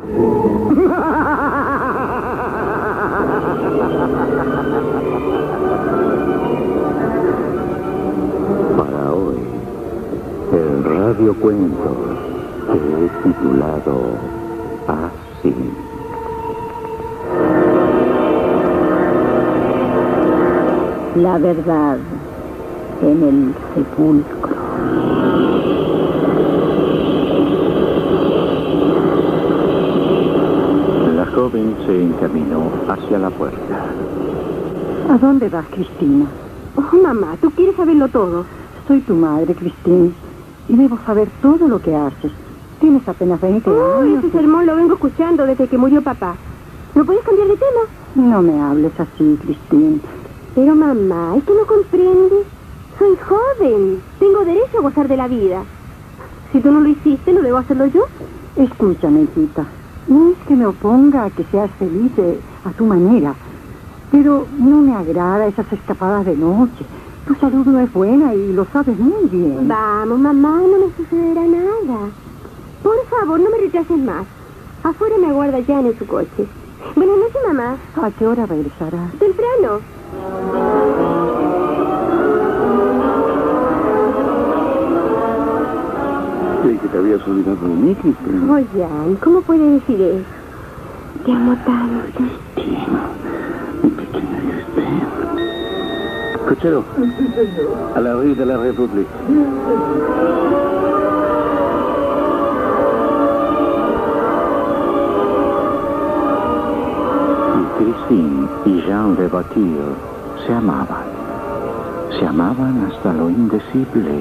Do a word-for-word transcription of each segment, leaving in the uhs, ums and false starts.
Para hoy, el radiocuento que he titulado así. La verdad en el sepulcro. La joven se encaminó hacia la puerta. ¿A dónde vas, Cristina? Oh, mamá, tú quieres saberlo todo. Soy tu madre, Cristina, y debo saber todo lo que haces. Tienes apenas veinte Oh, años. ese sermón lo vengo escuchando desde que murió papá. ¿No puedes cambiar de tema? No me hables así, Cristina. Pero mamá, ¿es que no comprendes? Soy joven. Tengo derecho a gozar de la vida. Si tú no lo hiciste, ¿no debo hacerlo yo? Escúchame, hijita. No es que me oponga a que seas feliz de, a tu manera, pero no me agrada esas escapadas de noche. Tu salud no es buena y lo sabes muy bien. Vamos, mamá, no me sucederá nada. Por favor, no me rechaces más. Afuera me aguarda Jan en su coche. Buenas noches, mamá. ¿A qué hora regresarás? Temprano. Creí que te habías olvidado de mí, Cristina. Oh, Jan, ¿cómo puede decir eso? Te amo tanto. Cristina, mi pequeña Cristina. Cochero, a la rue de la République. Christine y Jean Le Batille se amaban. Se amaban hasta lo indecible.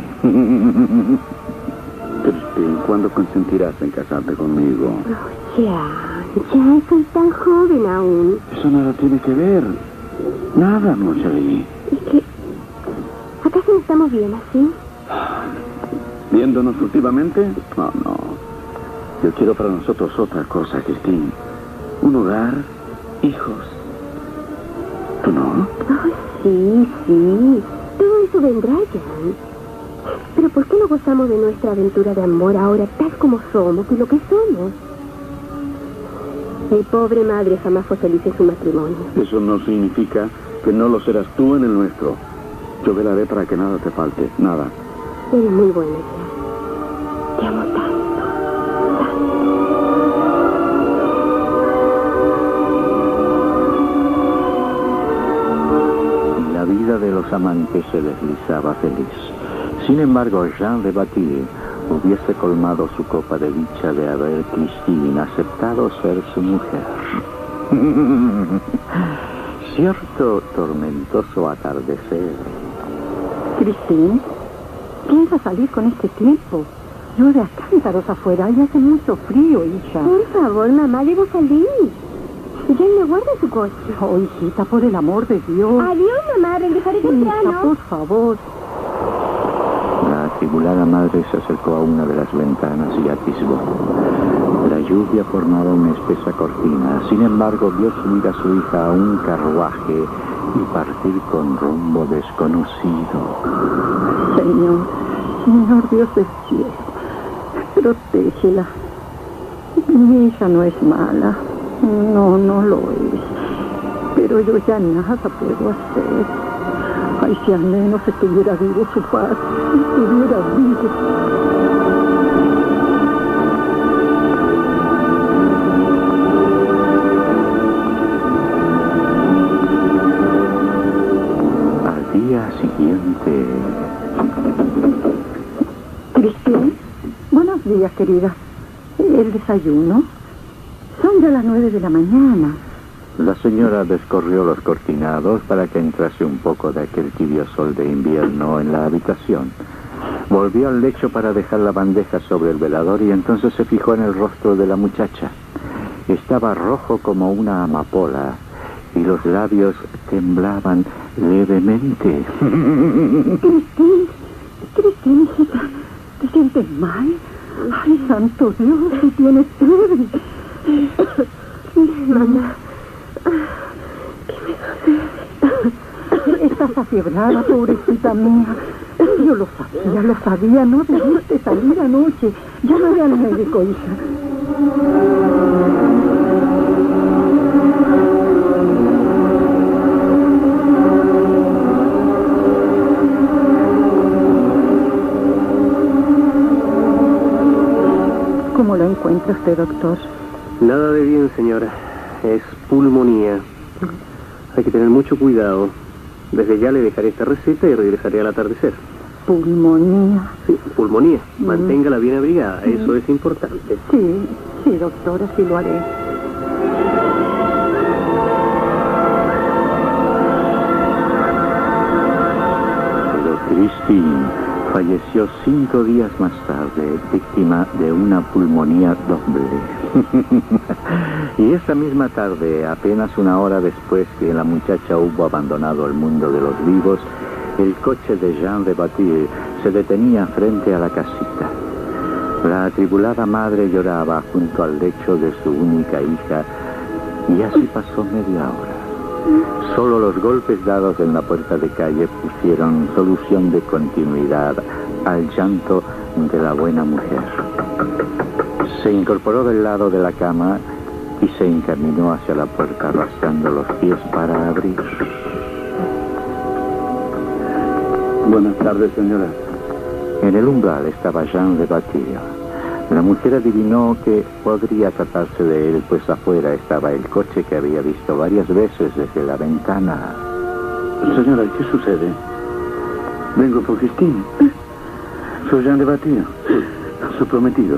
Christine, ¿cuándo consentirás en casarte conmigo? Oh, Jan, Jan, soy tan joven aún. Eso nada tiene que ver. Nada, Marjorie. ¿Y qué? ¿Acaso no estamos bien así? ¿Viéndonos últimamente? No, no. Yo quiero para nosotros otra cosa, Christine. Un hogar, hijos. ¿Tú no? Oh, sí, sí. Todo eso vendrá, Jan. Pero ¿por qué no gozamos de nuestra aventura de amor ahora tal como somos y lo que somos? Mi pobre madre jamás fue feliz en su matrimonio. Eso no significa que no lo serás tú en el nuestro. Yo velaré para que nada te falte, nada. Eres muy buena, Jan. Te amo tanto. La vida de los amantes se deslizaba feliz. Sin embargo, Jean Le Batille hubiese colmado su copa de dicha de haber Christine aceptado ser su mujer. Cierto tormentoso atardecer. Christine, ¿piensas salir con este tiempo? Llueve a cántaros afuera y hace mucho frío, hija. Por favor, mamá, debo salir. Jan me guarda su coche. Oh, hijita, por el amor de Dios. Adiós, mamá, regresaré Hija, temprano. por favor. La atribulada madre se acercó a una de las ventanas y atisbó. La lluvia formaba una espesa cortina. Sin embargo, vio subir a su hija a un carruaje y partir con rumbo desconocido. Señor, Señor Dios del cielo, protégela. Mi hija no es mala. No, no lo es. Pero yo ya nada puedo hacer. Ay, si al menos estuviera vivo su padre. Estuviera vivo. Al día siguiente... Cristina, buenos días, querida. ¿El desayuno? Son ya las nueve de la mañana. La señora descorrió los cortinados para que entrase un poco de aquel tibio sol de invierno en la habitación. Volvió al lecho para dejar la bandeja sobre el velador y entonces se fijó en el rostro de la muchacha. Estaba rojo como una amapola y los labios temblaban levemente. Cristina, Cristina, hijita, ¿te sientes mal? Ay, santo Dios, si tienes fiebre. Mamá, estás afiebrada, pobrecita mía. Yo lo sabía, lo sabía. No debiste salir anoche. Llámame al médico, hija. encuentra usted, doctor? Nada de bien, señora. Es pulmonía. Hay que tener mucho cuidado. Desde ya le dejaré esta receta y regresaré al atardecer. ¿Pulmonía? Sí, pulmonía. Manténgala bien abrigada. Eso es importante. Sí, sí, doctor, así lo haré. Pero Christine falleció cinco días más tarde, víctima de una pulmonía doble. Y esa misma tarde, apenas una hora después que la muchacha hubo abandonado el mundo de los vivos, el coche de Jean de Batille se detenía frente a la casita. La atribulada madre lloraba junto al lecho de su única hija, y así pasó media hora. Solo los golpes dados en la puerta de calle pusieron solución de continuidad al llanto de la buena mujer. Se incorporó del lado de la cama y se encaminó hacia la puerta arrastrando los pies para abrir. Buenas tardes, señora. En el umbral estaba Jean de Batille. La mujer adivinó que podría tratarse de él, pues afuera estaba el coche que había visto varias veces desde la ventana. Señora, ¿qué sucede? Vengo por Christine. Soy Jean de Batille, su prometido.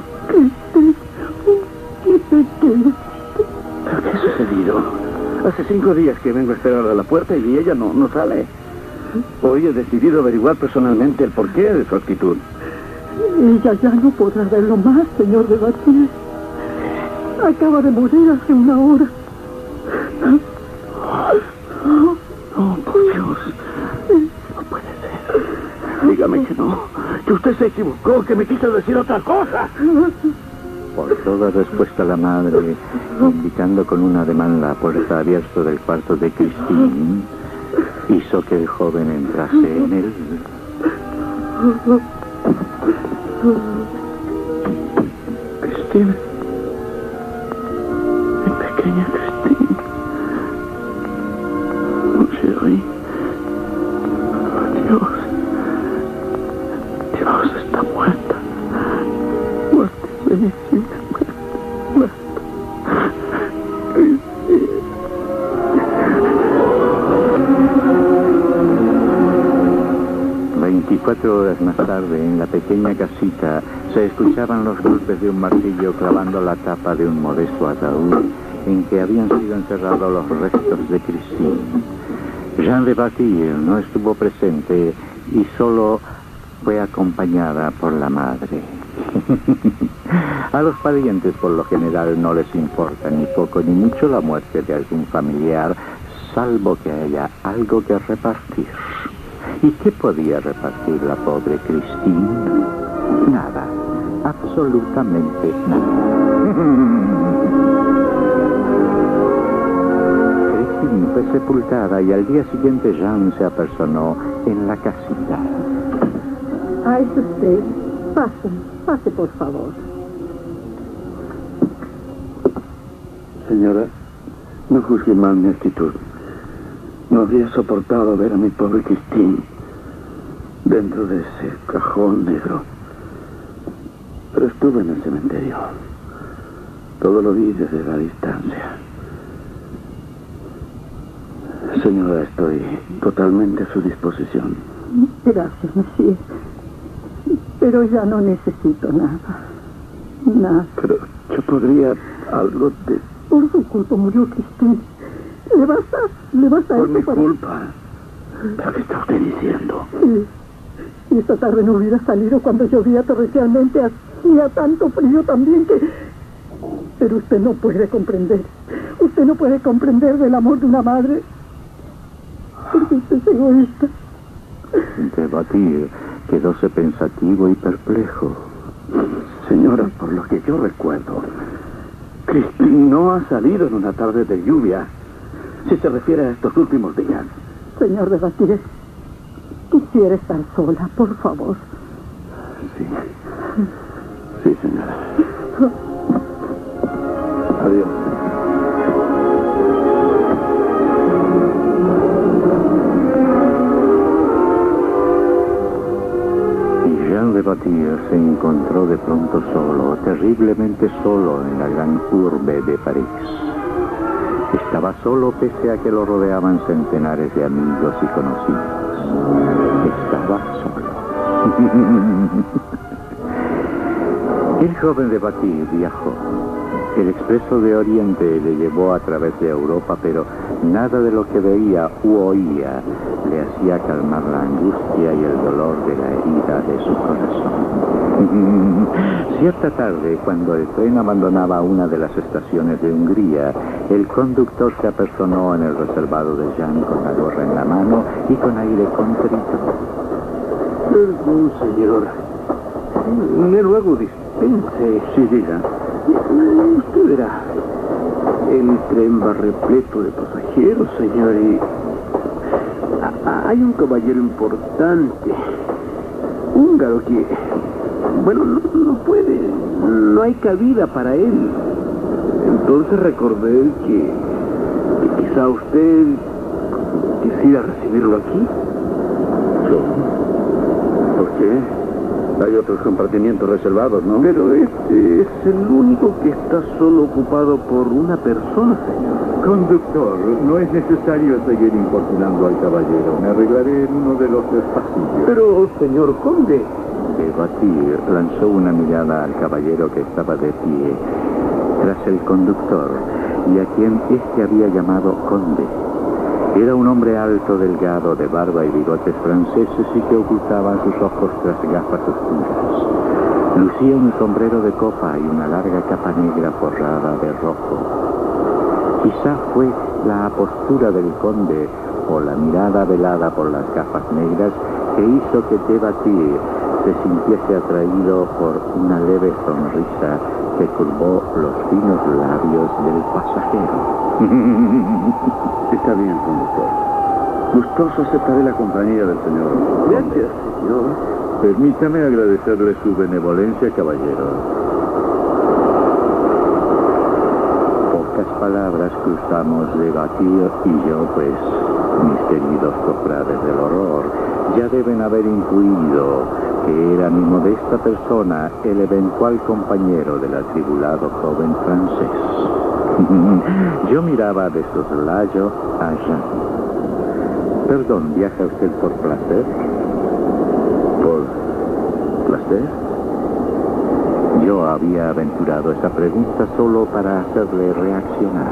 ¿Pero qué ha sucedido? Hace cinco días que vengo a esperar a la puerta y ella no, no sale. Hoy he decidido averiguar personalmente el porqué de su actitud. Ella ya no podrá verlo más, señor de Batille. Acaba de morir hace una hora. Oh, por Dios. No puede ser. Dígame que no. Que usted se equivocó, que me quiso decir otra cosa. Por toda respuesta la madre, indicando con un ademán la puerta abierta del cuarto de Christine, hizo que el joven entrase en él. Christine. Mi pequeña Christine. Mon chéri. Oh, Dios. Dios está muerta. Muerta, Benigna, muerta. Muerta. Veinticuatro horas más tarde, en la pequeña casita, se escuchaban los golpes de un martillo clavando la tapa de un modesto ataúd en que habían sido enterrados los restos de Christine. Jean de Batille no estuvo presente y solo fue acompañada por la madre. A los parientes, por lo general, no les importa ni poco ni mucho la muerte de algún familiar, salvo que haya algo que repartir. ¿Y qué podía repartir la pobre Christine? Nada, absolutamente nada. Christine fue sepultada y al día siguiente Jean se apersonó en la casita. Ah, es usted. Pase, pase por favor. Señora, no juzgue mal mi actitud. No habría soportado ver a mi pobre Christine dentro de ese cajón negro. Pero estuve en el cementerio. Todo lo vi desde la distancia. Señora, estoy totalmente a su disposición. Gracias, monsieur. Pero ya no necesito nada. Nada. Pero yo podría algo de... Por su culpa murió Christine. Le basta, le basta Por esto mi para... culpa. ¿Pero qué está usted diciendo? Sí. Y esta tarde no hubiera salido cuando llovía torrencialmente. Hacía tanto frío también que... Pero usted no puede comprender. Usted no puede comprender del amor de una madre. Porque usted es egoísta. De Batille quedóse pensativo y perplejo. Señora, por lo que yo recuerdo, Christine no ha salido en una tarde de lluvia. Si se refiere a estos últimos días. Señor de Batille, quisiera estar sola, por favor. Sí. Sí, señora. Adiós. Y Jean de Batille Batir se encontró de pronto solo, terriblemente solo en la gran urbe de París. Estaba solo pese a que lo rodeaban centenares de amigos y conocidos. Estaba solo. El joven de Batir viajó. El expreso de Oriente le llevó a través de Europa, pero nada de lo que veía u oía le hacía calmar la angustia y el dolor de la herida de su corazón. Cierta tarde, cuando el tren abandonaba una de las estaciones de Hungría, el conductor se apersonó en el reservado de Jean con la gorra en la mano y con aire contrito. Perdón, señor. Me ruego dispense. Sí, diga. Usted verá, el tren va repleto de pasajeros, señor, y a- hay un caballero importante, húngaro, que, bueno, no, no puede, no hay cabida para él. Entonces recordé que, que quizá usted quisiera recibirlo aquí. ¿Por qué? Hay otros compartimientos reservados, ¿no? Pero este es el único que está solo ocupado por una persona, señor. Conductor, no es necesario seguir importunando al caballero. Me arreglaré en uno de los dos pasillos. Pero, señor conde... El Batir lanzó una mirada al caballero que estaba de pie tras el conductor y a quien éste había llamado conde. Era un hombre alto, delgado, de barba y bigotes franceses y que ocultaba sus ojos tras gafas oscuras. Lucía un sombrero de copa y una larga capa negra forrada de rojo. Quizá fue la postura del conde o la mirada velada por las gafas negras que hizo que Debatir se sintiese atraído por una leve sonrisa que curvó los finos labios del pasajero. Está bien, conductor. Gustoso aceptaré la compañía del señor. Gracias, señor. Permítame agradecerle su benevolencia, caballero. Pocas palabras cruzamos de Batir y yo, pues, mis queridos cofrades del horror, ya deben haber intuido que era mi modesta persona el eventual compañero del atribulado joven francés. Yo miraba de soslayo a Jean. Perdón, ¿viaja usted por placer? ¿Por placer? Yo había aventurado esa pregunta solo para hacerle reaccionar.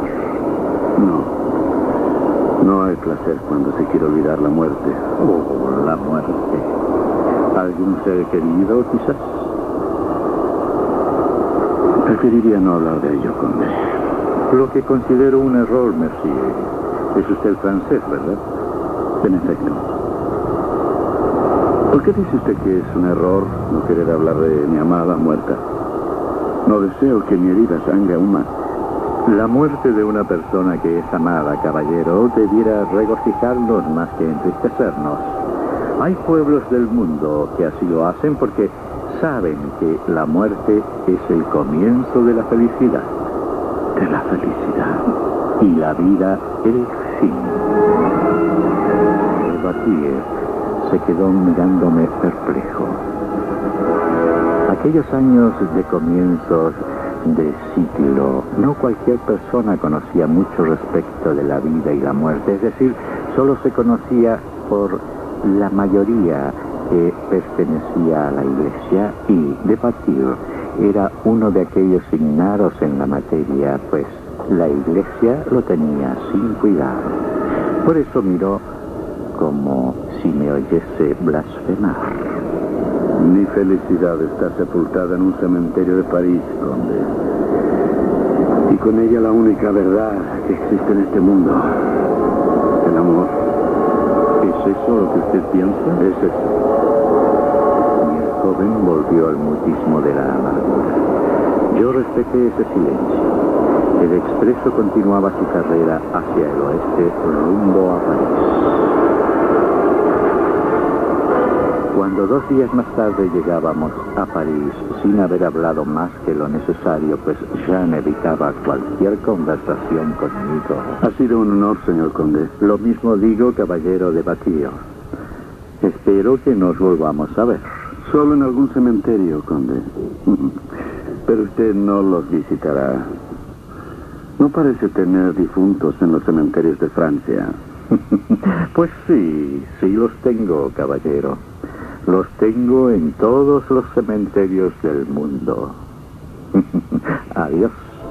No. No hay placer cuando se quiere olvidar la muerte. Oh, la muerte. ¿Algún ser querido, quizás? Preferiría no hablar de ello, conde. Lo que considero un error, Mercier. Es usted francés, ¿verdad? En efecto. ¿Por qué dice usted que es un error no querer hablar de mi amada muerta? No deseo que mi herida sangre aún más. La muerte de una persona que es amada, caballero, debiera regocijarnos más que entristecernos. Hay pueblos del mundo que así lo hacen porque saben que la muerte es el comienzo de la felicidad. De la felicidad. Y la vida el fin. Batir se quedó mirándome perplejo. Aquellos años de comienzos de siglo, no cualquier persona conocía mucho respecto de la vida y la muerte, es decir, solo se conocía por la mayoría que pertenecía a la iglesia y Debatir era uno de aquellos ignaros en la materia, pues la iglesia lo tenía sin cuidado. Por eso miró como si me oyese blasfemar. Mi felicidad está sepultada en un cementerio de París, conde. Y con ella la única verdad que existe en este mundo. El amor. ¿Es eso lo que usted piensa? Es eso. Y el joven volvió al mutismo de la amargura. Yo respeté ese silencio. El expreso continuaba su carrera hacia el oeste, rumbo a París. Cuando dos días más tarde llegábamos a París, sin haber hablado más que lo necesario, pues Jean evitaba cualquier conversación conmigo. Ha sido un honor, señor conde. Lo mismo digo, caballero de Batir. Espero que nos volvamos a ver. Solo en algún cementerio, conde. Pero usted no los visitará. No parece tener difuntos en los cementerios de Francia. Pues sí, sí los tengo, caballero. Los tengo en todos los cementerios del mundo. Adiós.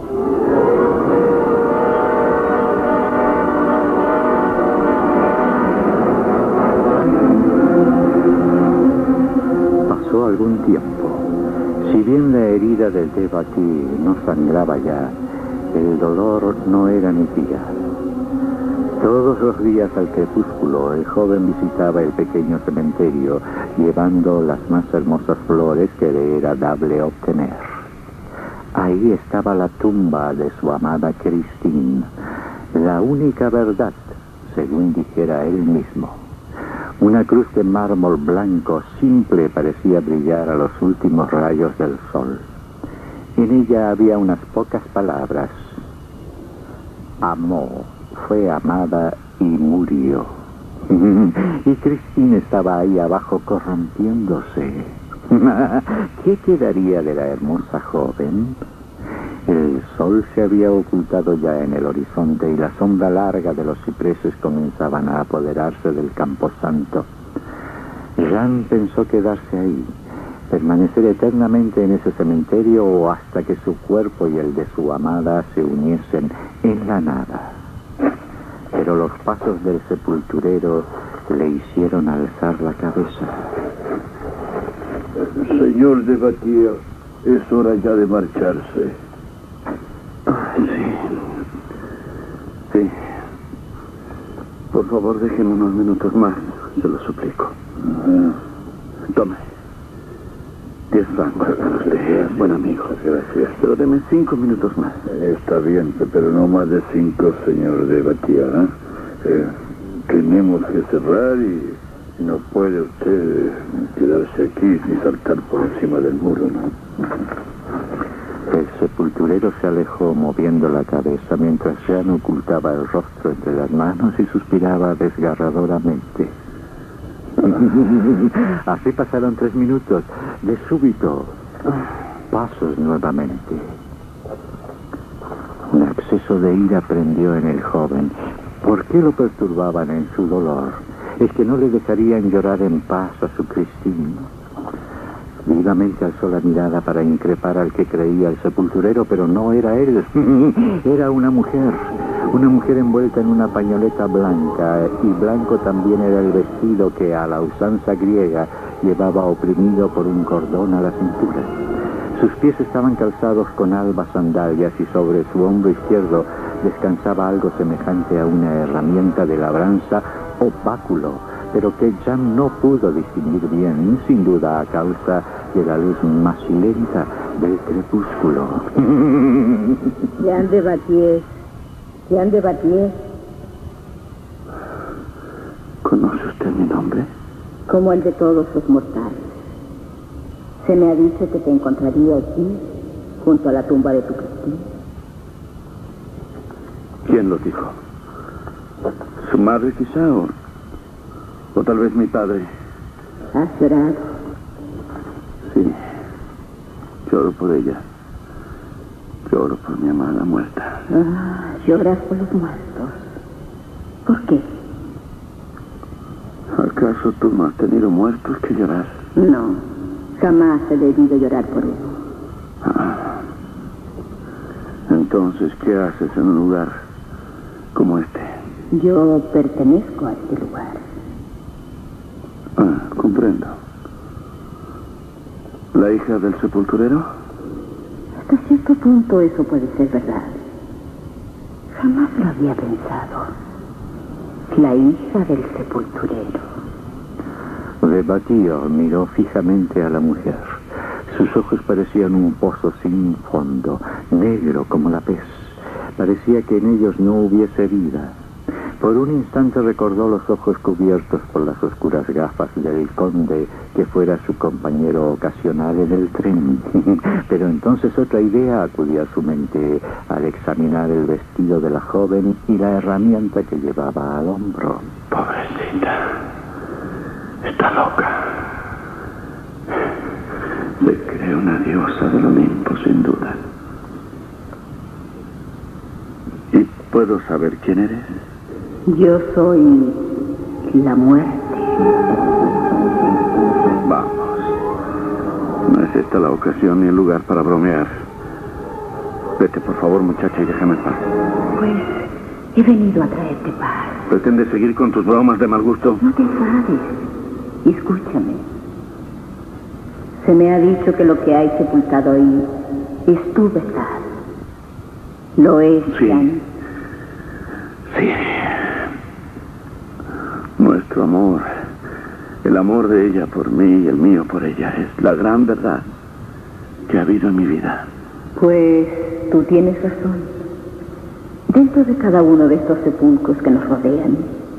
Pasó algún tiempo. Si bien la herida del de Batí no sangraba ya, el dolor no era ni tía. Todos los días al crepúsculo, el joven visitaba el pequeño cementerio, llevando las más hermosas flores que le era dable obtener. Ahí estaba la tumba de su amada Christine, la única verdad, según dijera él mismo. Una cruz de mármol blanco simple parecía brillar a los últimos rayos del sol. En ella había unas pocas palabras. Amó, fue amada y murió. Y Christine estaba ahí abajo corrompiéndose. ¿Qué quedaría de la hermosa joven? El sol se había ocultado ya en el horizonte y la sombra larga de los cipreses comenzaban a apoderarse del camposanto. Jean pensó quedarse ahí, permanecer eternamente en ese cementerio o hasta que su cuerpo y el de su amada se uniesen en la nada. Pero los pasos del sepulturero le hicieron alzar la cabeza. Señor de Batía, es hora ya de marcharse. Sí. Sí. Por favor, déjenme unos minutos más, se lo suplico. Tome. Diez francos. Es buen amigo. Gracias. Pero deme cinco minutos más. Está bien, pero no más de cinco, señor de Batía. ¿eh? Eh, tenemos que cerrar y no puede usted quedarse aquí sin saltar por encima del muro, ¿no? El sepulturero se alejó moviendo la cabeza mientras Jean ocultaba el rostro entre las manos y suspiraba desgarradoramente. Así pasaron tres minutos. De súbito, pasos nuevamente. Un acceso de ira prendió en el joven. ¿Por qué lo perturbaban en su dolor? Es que no le dejarían llorar en paz a su Christine. Vivamente alzó la mirada para increpar al que creía el sepulturero, pero no era él. Era una mujer. Una mujer envuelta en una pañoleta blanca, y blanco también era el vestido que a la usanza griega llevaba oprimido por un cordón a la cintura. Sus pies estaban calzados con albas sandalias y sobre su hombro izquierdo descansaba algo semejante a una herramienta de labranza o báculo, pero que Jean no pudo distinguir bien, sin duda a causa de la luz macilenta del crepúsculo. Jean de Batí. Jean de Batí. ¿Conoce usted mi nombre? Como el de todos los mortales. Se me ha dicho que te encontraría aquí, junto a la tumba de tu Christine. ¿Quién lo dijo? ¿Su madre quizá o, o tal vez mi padre? ¿Has llorado? Sí, lloro por ella. Lloro por mi amada muerta. Ah, lloras por los muertos. ¿Por qué? ¿Acaso tú no has tenido muertos que llorar? No, jamás he debido llorar por eso. Ah. Entonces, ¿qué haces en un lugar como este? Yo pertenezco a este lugar. Ah, comprendo. ¿La hija del sepulturero? Hasta cierto punto eso puede ser verdad. Jamás lo había pensado. La hija del sepulturero. De Batío miró fijamente a la mujer. Sus ojos parecían un pozo sin fondo, negro como la pez. Parecía que en ellos no hubiese vida. Por un instante recordó los ojos cubiertos por las oscuras gafas del conde que fuera su compañero ocasional en el tren. Pero entonces otra idea acudió a su mente al examinar el vestido de la joven y la herramienta que llevaba al hombro. Pobrecita. Está loca. Se cree una diosa del Olimpo, sin duda. ¿Y puedo saber quién eres? Yo soy la muerte. Vamos. No es esta la ocasión ni el lugar para bromear. Vete, por favor, muchacha, y déjame en paz. Pues he venido a traerte paz. ¿Pretendes seguir con tus bromas de mal gusto? No te enfades. Escúchame. Se me ha dicho que lo que hay sepultado ahí es tu verdad. ¿Lo es, Sí. Jan? Sí. Nuestro amor, el amor de ella por mí y el mío por ella, es la gran verdad que ha habido en mi vida. Pues tú tienes razón. Dentro de cada uno de estos sepulcros que nos rodean.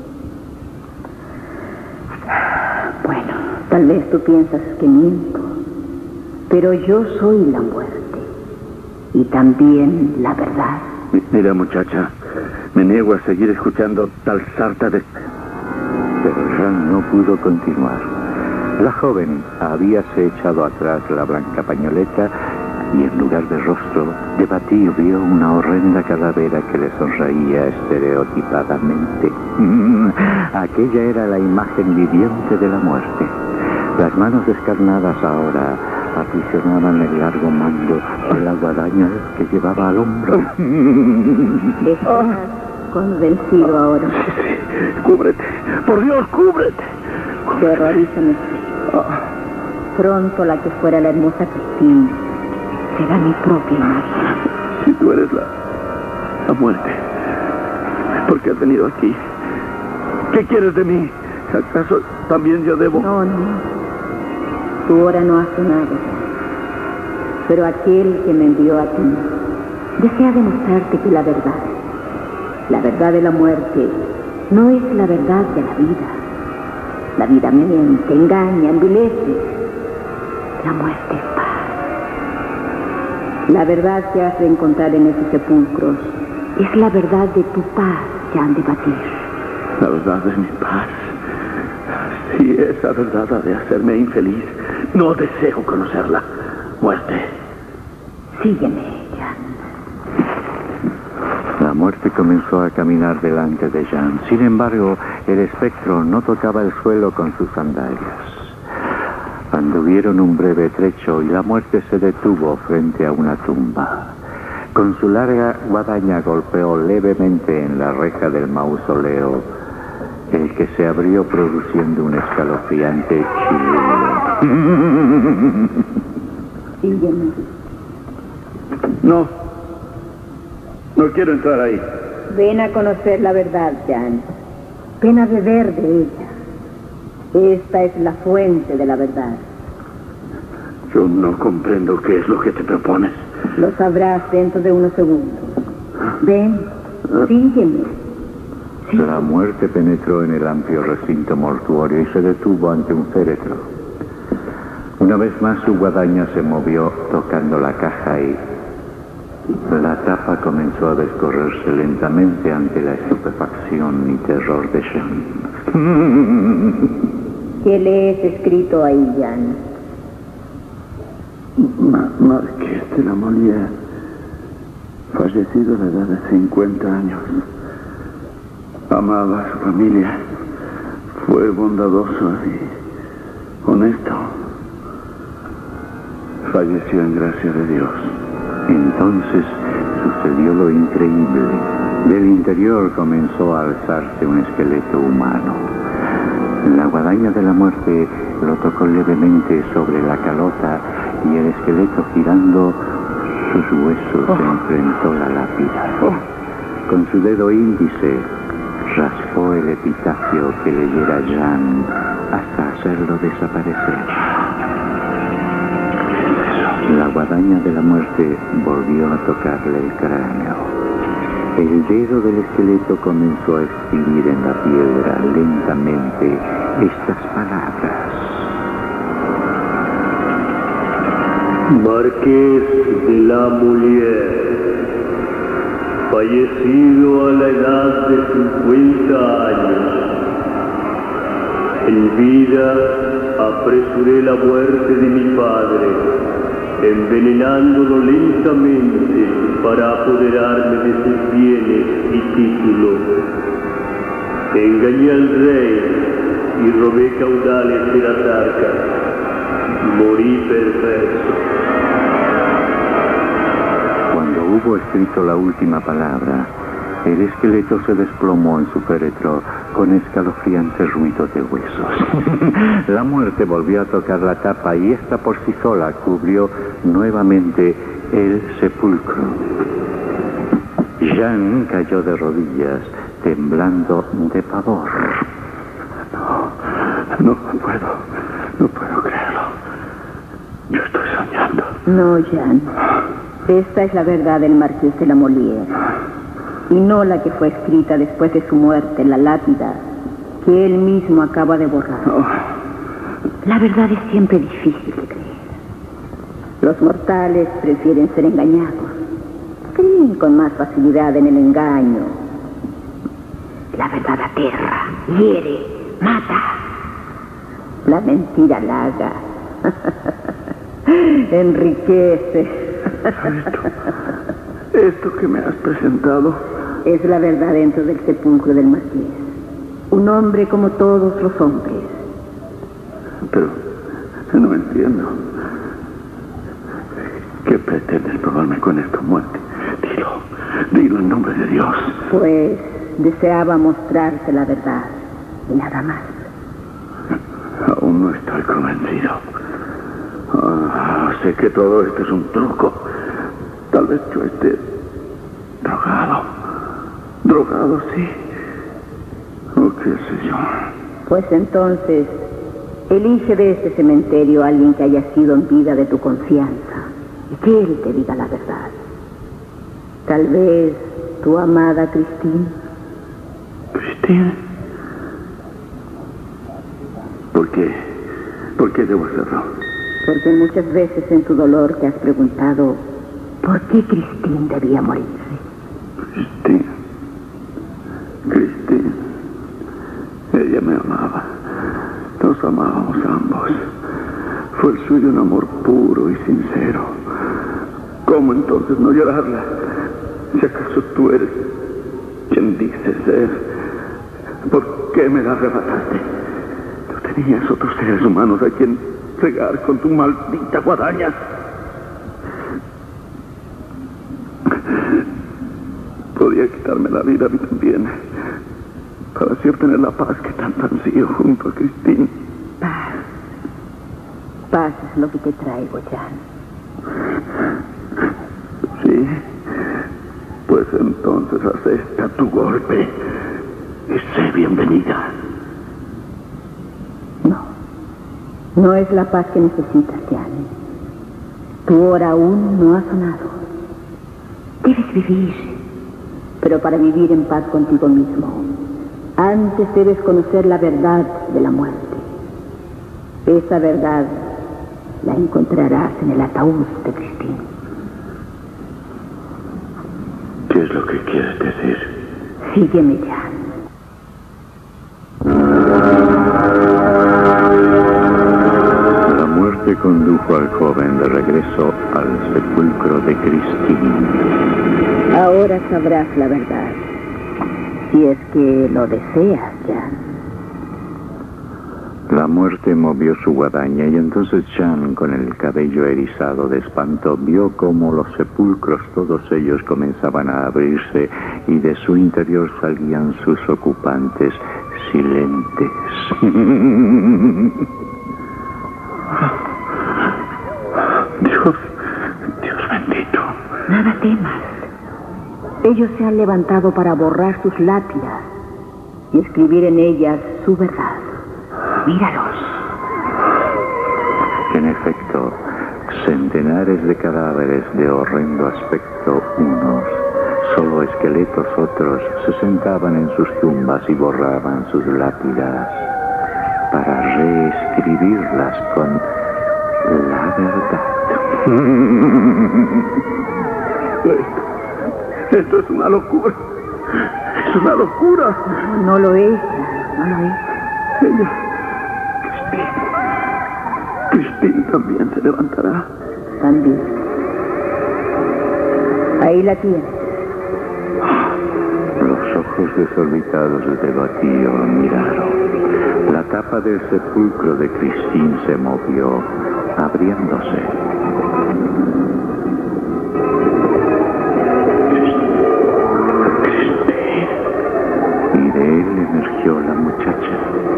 Bueno, tal vez tú piensas que miento, pero yo soy la muerte y también la verdad. Mira, muchacha, me niego a seguir escuchando tal sarta de... Pero Jean no pudo continuar. La joven habíase echado atrás la blanca pañoleta y en lugar de rostro, de batir vio una horrenda calavera que le sonreía estereotipadamente. Aquella era la imagen viviente de la muerte. Las manos descarnadas ahora aprisionaban el largo mando de la guadaña que llevaba al hombro. Estás convencido ahora. ¡Cúbrete! ¡Por Dios, cúbrete! Terrorízame. Pronto la que fuera la hermosa Cristina será mi propia imagen. Si tú eres la... la muerte, ¿por qué has venido aquí? ¿Qué quieres de mí? ¿Acaso también yo debo...? No, no. Tu hora no ha sonado. Pero aquel que me envió a ti desea demostrarte que la verdad, la verdad de la muerte, no es la verdad de la vida. La vida miente, engaña, envilece. La muerte es paz. La verdad que has de encontrar en esos sepulcros es la verdad de tu paz, Jan de Batir. La verdad de mi paz. Si esa verdad ha de hacerme infeliz, no deseo conocerla. Muerte. Sígueme, Jan. La muerte comenzó a caminar delante de Jean. Sin embargo, el espectro no tocaba el suelo con sus sandalias. Anduvieron un breve trecho y la muerte se detuvo frente a una tumba. Con su larga guadaña golpeó levemente en la reja del mausoleo, el que se abrió produciendo un escalofriante chillido. Sígueme. No. No quiero entrar ahí. Ven a conocer la verdad, Jan. Ven a beber de ella. Esta es la fuente de la verdad. Yo no comprendo qué es lo que te propones. Lo sabrás dentro de unos segundos. Ven, sígueme. La muerte penetró en el amplio recinto mortuorio y se detuvo ante un féretro. Una vez más su guadaña se movió tocando la caja y la tapa comenzó a descorrerse lentamente ante la estupefacción y terror de Jean. ¿Qué lees escrito ahí, Jan? Ma Marqués de la Molière, fallecido a la edad de cincuenta años. Amaba a su familia. Fue bondadoso y honesto. Falleció en gracia de Dios. Entonces sucedió lo increíble. Del interior comenzó a alzarse un esqueleto humano. La guadaña de la muerte lo tocó levemente sobre la calota y el esqueleto, girando sus huesos, oh. se enfrentó a la lápida. Oh. Con su dedo índice raspó el epitafio que leyera Jean hasta hacerlo desaparecer. La guadaña de la muerte volvió a tocarle el cráneo. El dedo del esqueleto comenzó a escribir en la piedra lentamente estas palabras. Marqués de la Molière, fallecido a la edad de cincuenta años. En vida apresuré la muerte de mi padre, envenenándolo lentamente para apoderarme de sus bienes y títulos. Engañé al rey y robé caudales de las arcas. Morí perverso. Cuando hubo escrito la última palabra, el esqueleto se desplomó en su féretro con escalofriantes ruidos de huesos. La muerte volvió a tocar la tapa y esta por sí sola cubrió nuevamente el sepulcro. Jean cayó de rodillas, temblando de pavor. No, no puedo, no puedo creerlo. Yo estoy soñando. No, Jean. Esta es la verdad del marqués de la Molière. Y no la que fue escrita después de su muerte en la lápida, que él mismo acaba de borrar. No. La verdad es siempre difícil de creer. Los mortales prefieren ser engañados. Creen con más facilidad en el engaño. La verdad aterra, hiere, mata. La mentira halaga. Enriquece. Esto, esto que me has presentado es la verdad dentro del sepulcro del marqués. Un hombre como todos los hombres. Pero no entiendo. ¿Qué pretendes probarme con esto, muerte? Dilo, dilo en nombre de Dios. Pues deseaba mostrarte la verdad y nada más. Aún no estoy convencido. Ah, sé que todo esto es un truco. Tal vez yo esté drogado. Drogado, sí. ¿O qué sé yo? Pues entonces, elige de este cementerio a alguien que haya sido en vida de tu confianza y que él te diga la verdad. Tal vez tu amada Christine. ¿Christine? ¿Por qué? ¿Por qué debo hacerlo? Porque muchas veces en tu dolor te has preguntado por qué Christine debía morirse. Christine. Christine. Ella me amaba. Nos amábamos ambos. Fue el suyo un amor puro y sincero. ¿Cómo entonces no llorarla? Si acaso tú eres quien dices ser, ¿por qué me la arrebataste? Tú tenías otros seres humanos a quien cegar con tu maldita guadaña. Podía quitarme la vida a mí también, para así obtener la paz que tanto ansío junto a Christine. Paz. Paz es lo que te traigo, Jean. Sí, pues entonces acepta tu golpe y sé bienvenida. No, no es la paz que necesitas, Jean. Tu hora aún no ha sonado. Debes vivir, pero para vivir en paz contigo mismo, antes debes conocer la verdad de la muerte. Esa verdad la encontrarás en el ataúd de Christine. ¿Qué es lo que quieres decir? Sígueme, Jean. La muerte condujo al joven de regreso al sepulcro de Christine. Ahora sabrás la verdad, si es que lo deseas, Jean. La muerte movió su guadaña y entonces Jean, con el cabello erizado de espanto, vio cómo los sepulcros, todos ellos, comenzaban a abrirse y de su interior salían sus ocupantes silentes. Dios, Dios bendito. Nada temas. Ellos se han levantado para borrar sus lápidas y escribir en ellas su verdad. Míralos. En efecto, centenares de cadáveres de horrendo aspecto, unos, solo esqueletos otros, se sentaban en sus tumbas y borraban sus lápidas para reescribirlas con la verdad. Esto, esto es una locura. Es una locura. No, no lo es, no lo es. Ella, Christine, Cristín también se levantará. También. Ahí la tienes. Los ojos desorbitados de Batío miraron. La tapa del sepulcro de Cristín se movió, abriéndose. Cristín. Y de él emergió la muchacha.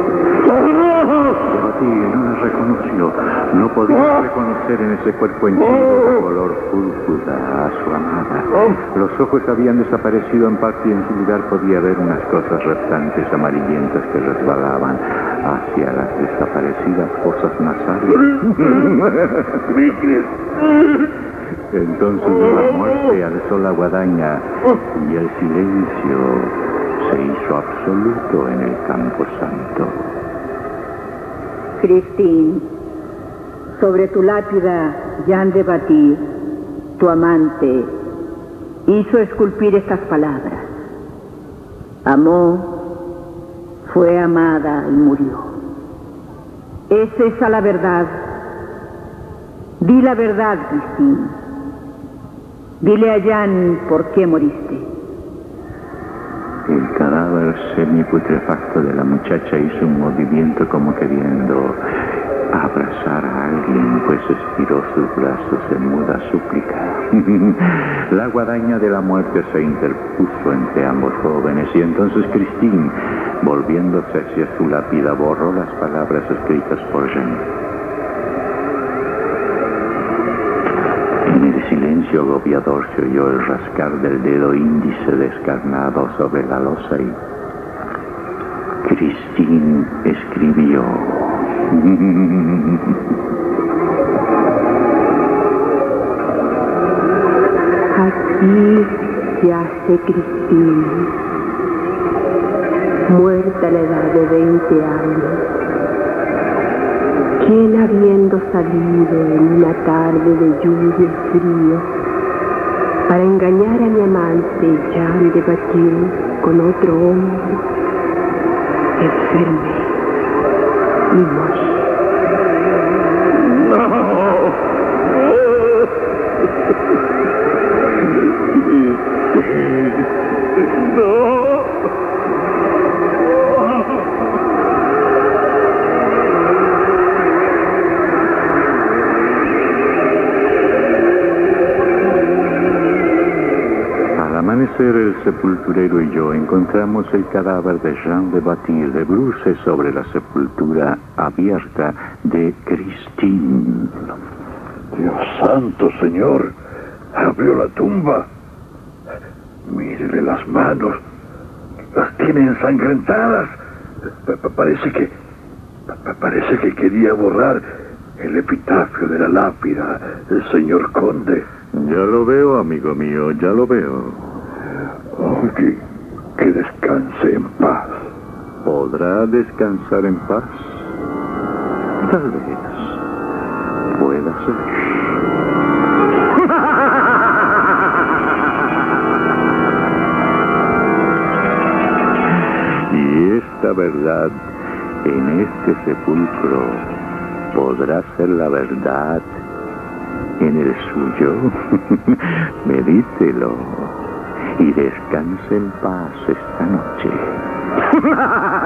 Batío no la reconoció. No podía reconocer en ese cuerpo entero de color púrpura a su amada. Los ojos habían desaparecido en parte y en su lugar podía ver unas cosas restantes amarillentas que resbalaban hacia las desaparecidas fosas nasales. Entonces la muerte alzó la guadaña y el silencio se hizo absoluto en el campo santo. Cristín, sobre tu lápida, Jean de Batir, tu amante, hizo esculpir estas palabras. Amó, fue amada y murió. ¿Es esa la verdad? Di la verdad, Cristín. Dile a Jean por qué moriste. El cadáver semiputrefacto de la muchacha hizo un movimiento como queriendo abrazar a alguien, pues estiró sus brazos en muda súplica. La guadaña de la muerte se interpuso entre ambos jóvenes y entonces Cristín, volviéndose hacia su lápida, borró las palabras escritas por Jean. En el silencio agobiador se oyó el rascar del dedo índice descarnado sobre la losa y Cristín escribió. Aquí yace Cristín, muerta a la edad de veinte años. Quien habiendo salido en una tarde de lluvia y frío para engañar a mi amante Jean de Batir con otro hombre, enfermé y morí. ¡No! ¡No! Al amanecer, el sepulturero y yo encontramos el cadáver de Jean de Batir de bruces sobre la sepultura abierta de Cristín. Dios santo, señor. Abrió la tumba. Mírele las manos. Las tiene ensangrentadas. Pa- Parece que... pa- Parece que quería borrar el epitafio de la lápida, el señor conde. Ya lo veo, amigo mío, ya lo veo. Oh, que, que descanse en paz. ¿Podrá descansar en paz? Tal vez pueda ser. Y esta verdad en este sepulcro podrá ser la verdad en el suyo. Medítelo y descanse en paz esta noche.